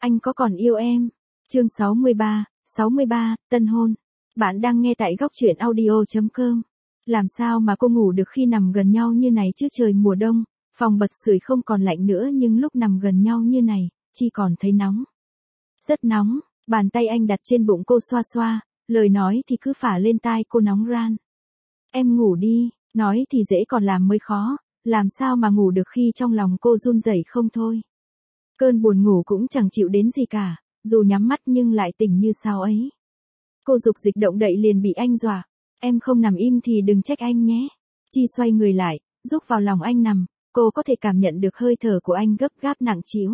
Anh có còn yêu em? Chương 63, tân hôn. Bạn đang nghe tại góc truyện audio.com. Làm sao mà cô ngủ được khi nằm gần nhau như này chứ, trời mùa đông, phòng bật sưởi không còn lạnh nữa nhưng lúc nằm gần nhau như này, Chi còn thấy nóng. Rất nóng, bàn tay anh đặt trên bụng cô xoa xoa, lời nói thì cứ phả lên tai cô nóng ran. Em ngủ đi, nói thì dễ còn làm mới khó, làm sao mà ngủ được khi trong lòng cô run rẩy không thôi. Cơn buồn ngủ cũng chẳng chịu đến gì cả, dù nhắm mắt nhưng lại tỉnh như sao ấy. Cô dục dịch động đậy liền bị anh dọa. Em không nằm im thì đừng trách anh nhé. Chi xoay người lại, rúc vào lòng anh nằm, cô có thể cảm nhận được hơi thở của anh gấp gáp nặng trĩu.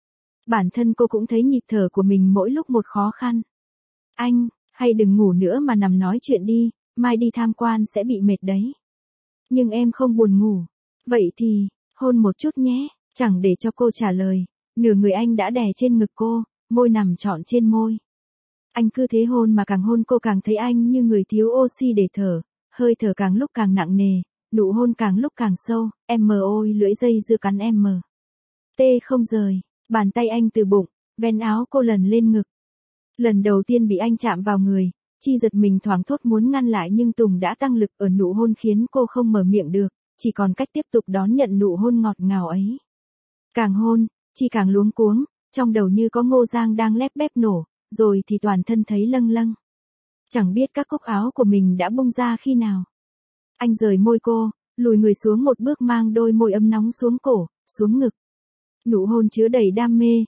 Bản thân cô cũng thấy nhịp thở của mình mỗi lúc một khó khăn. Anh, hay đừng ngủ nữa mà nằm nói chuyện đi, mai đi tham quan sẽ bị mệt đấy. Nhưng em không buồn ngủ. Vậy thì, hôn một chút nhé. Chẳng để cho cô trả lời, nửa người anh đã đè trên ngực cô, môi nằm trọn trên môi. Anh cứ thế hôn mà càng hôn cô càng thấy anh như người thiếu oxy để thở, hơi thở càng lúc càng nặng nề, nụ hôn càng lúc càng sâu, em mờ ôi lưỡi dây dưa cắn em mờ. Tê không rời, bàn tay anh từ bụng, vén áo cô lần lên ngực. Lần đầu tiên bị anh chạm vào người, Chi giật mình thoáng thốt muốn ngăn lại nhưng Tùng đã tăng lực ở nụ hôn khiến cô không mở miệng được, chỉ còn cách tiếp tục đón nhận nụ hôn ngọt ngào ấy. Càng hôn, Chi càng luống cuống, trong đầu như có ngô giang đang lép bép nổ, rồi thì toàn thân thấy lâng lâng. Chẳng biết các cúc áo của mình đã bung ra khi nào. Anh rời môi cô, lùi người xuống một bước mang đôi môi ấm nóng xuống cổ, xuống ngực. Nụ hôn chứa đầy đam mê,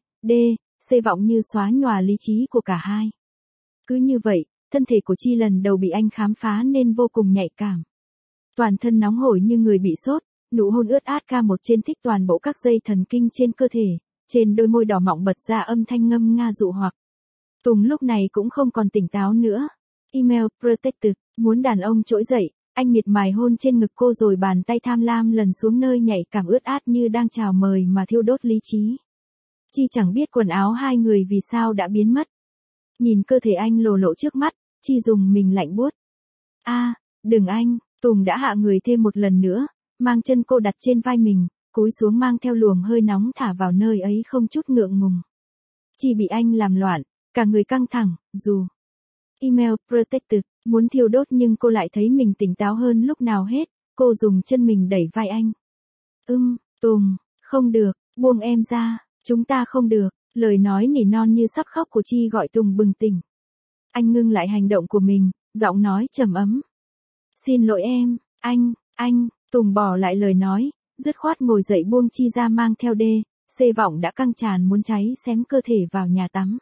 xê vọng như xóa nhòa lý trí của cả hai. Cứ như vậy, thân thể của Chi lần đầu bị anh khám phá nên vô cùng nhạy cảm. Toàn thân nóng hổi như người bị sốt, nụ hôn ướt át ca một trên thích toàn bộ các dây thần kinh trên cơ thể, trên đôi môi đỏ mọng bật ra âm thanh ngâm nga dụ hoặc. Tùng lúc này cũng không còn tỉnh táo nữa. Email protected, muốn đàn ông trỗi dậy, anh miệt mài hôn trên ngực cô rồi bàn tay tham lam lần xuống nơi nhạy cảm ướt át như đang chào mời mà thiêu đốt lý trí. Chi chẳng biết quần áo hai người vì sao đã biến mất. Nhìn cơ thể anh lồ lộ trước mắt, Chi dùng mình lạnh buốt. Đừng anh, Tùng đã hạ người thêm một lần nữa, mang chân cô đặt trên vai mình, cúi xuống mang theo luồng hơi nóng thả vào nơi ấy không chút ngượng ngùng. Chi bị anh làm loạn, cả người căng thẳng, dù email protected, muốn thiêu đốt nhưng cô lại thấy mình tỉnh táo hơn lúc nào hết, cô dùng chân mình đẩy vai anh. Tùng, không được, buông em ra, chúng ta không được, lời nói nỉ non như sắp khóc của Chi gọi Tùng bừng tỉnh. Anh ngưng lại hành động của mình, giọng nói trầm ấm. Xin lỗi em, anh, Tùng bỏ lại lời nói, dứt khoát ngồi dậy buông Chi ra mang theo xê vọng đã căng tràn muốn cháy xém cơ thể vào nhà tắm.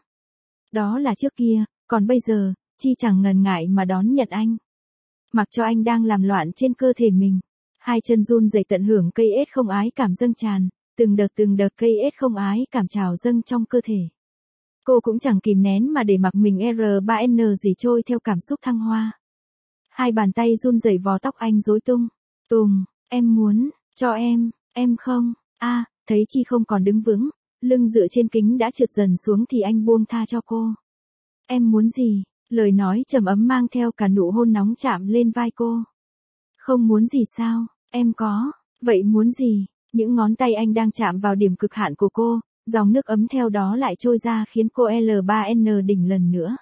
Đó là trước kia, còn bây giờ, Chi chẳng ngần ngại mà đón nhận anh. Mặc cho anh đang làm loạn trên cơ thể mình. Hai chân run rẩy tận hưởng cây ết không ái cảm dâng tràn, từng đợt cây ết không ái cảm trào dâng trong cơ thể. Cô cũng chẳng kìm nén mà để mặc mình R3N gì trôi theo cảm xúc thăng hoa. Hai bàn tay run rẩy vò tóc anh rối tung. Tùng, em muốn, cho em không, thấy Chi không còn đứng vững, lưng dựa trên kính đã trượt dần xuống thì anh buông tha cho cô. Em muốn gì? Lời nói trầm ấm mang theo cả nụ hôn nóng chạm lên vai cô. Không muốn gì sao? Em có, vậy muốn gì? Những ngón tay anh đang chạm vào điểm cực hạn của cô, dòng nước ấm theo đó lại trôi ra khiến cô L3N đỉnh lần nữa.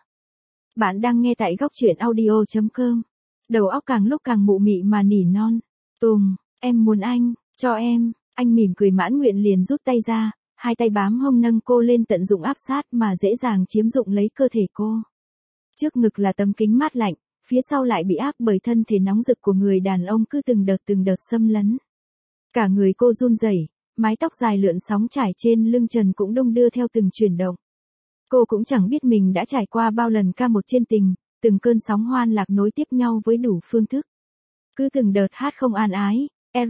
Bạn đang nghe tại góc truyện audio.com. Đầu óc càng lúc càng mụ mị mà nỉ non. Tùng, em muốn anh, cho em. Anh mỉm cười mãn nguyện liền rút tay ra, hai tay bám hông nâng cô lên tận dụng áp sát mà dễ dàng chiếm dụng lấy cơ thể cô. Trước ngực là tấm kính mát lạnh, phía sau lại bị áp bởi thân thể nóng rực của người đàn ông cứ từng đợt xâm lấn. Cả người cô run rẩy, mái tóc dài lượn sóng trải trên lưng trần cũng đung đưa theo từng chuyển động. Cô cũng chẳng biết mình đã trải qua bao lần ca một trên tình, từng cơn sóng hoan lạc nối tiếp nhau với đủ phương thức. Cứ từng đợt hát không an ái,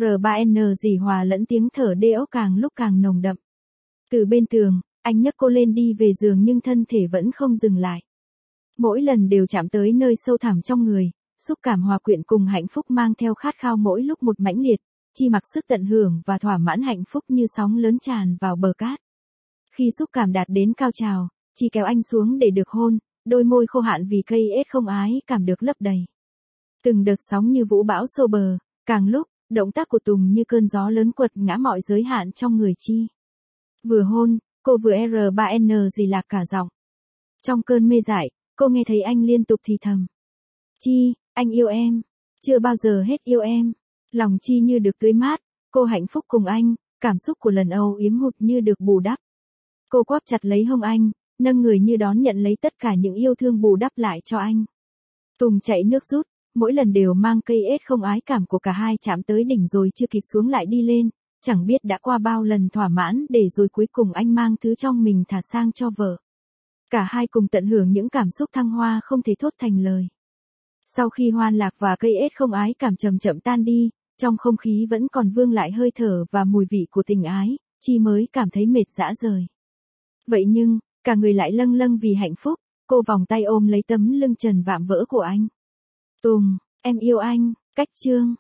R3N dì hòa lẫn tiếng thở đẽo càng lúc càng nồng đậm. Từ bên tường, anh nhấc cô lên đi về giường nhưng thân thể vẫn không dừng lại. Mỗi lần đều chạm tới nơi sâu thẳm trong người, xúc cảm hòa quyện cùng hạnh phúc mang theo khát khao mỗi lúc một mãnh liệt, Chi mặc sức tận hưởng và thỏa mãn hạnh phúc như sóng lớn tràn vào bờ cát. Khi xúc cảm đạt đến cao trào, Chi kéo anh xuống để được hôn, đôi môi khô hạn vì cây ết không ái cảm được lấp đầy. Từng đợt sóng như vũ bão xô bờ, càng lúc, động tác của Tùng như cơn gió lớn quật ngã mọi giới hạn trong người Chi. Vừa hôn, Cô vừa R3N gì lạc cả giọng. Trong cơn mê dại, cô nghe thấy anh liên tục thì thầm. Chi, anh yêu em. Chưa bao giờ hết yêu em. Lòng Chi như được tưới mát, cô hạnh phúc cùng anh, cảm xúc của lần âu yếm hụt như được bù đắp. Cô quắp chặt lấy hông anh, nâng người như đón nhận lấy tất cả những yêu thương bù đắp lại cho anh. Tùng chạy nước rút, mỗi lần đều mang cây ết không ái cảm của cả hai chạm tới đỉnh rồi chưa kịp xuống lại đi lên, chẳng biết đã qua bao lần thỏa mãn để rồi cuối cùng anh mang thứ trong mình thả sang cho vợ. Cả hai cùng tận hưởng những cảm xúc thăng hoa không thể thốt thành lời. Sau khi hoan lạc và cây ết không ái cảm chậm chậm tan đi, trong không khí vẫn còn vương lại hơi thở và mùi vị của tình ái, Chi mới cảm thấy mệt rã rời. Vậy nhưng, cả người lại lâng lâng vì hạnh phúc, cô vòng tay ôm lấy tấm lưng trần vạm vỡ của anh. Tùng, em yêu anh, cách chương.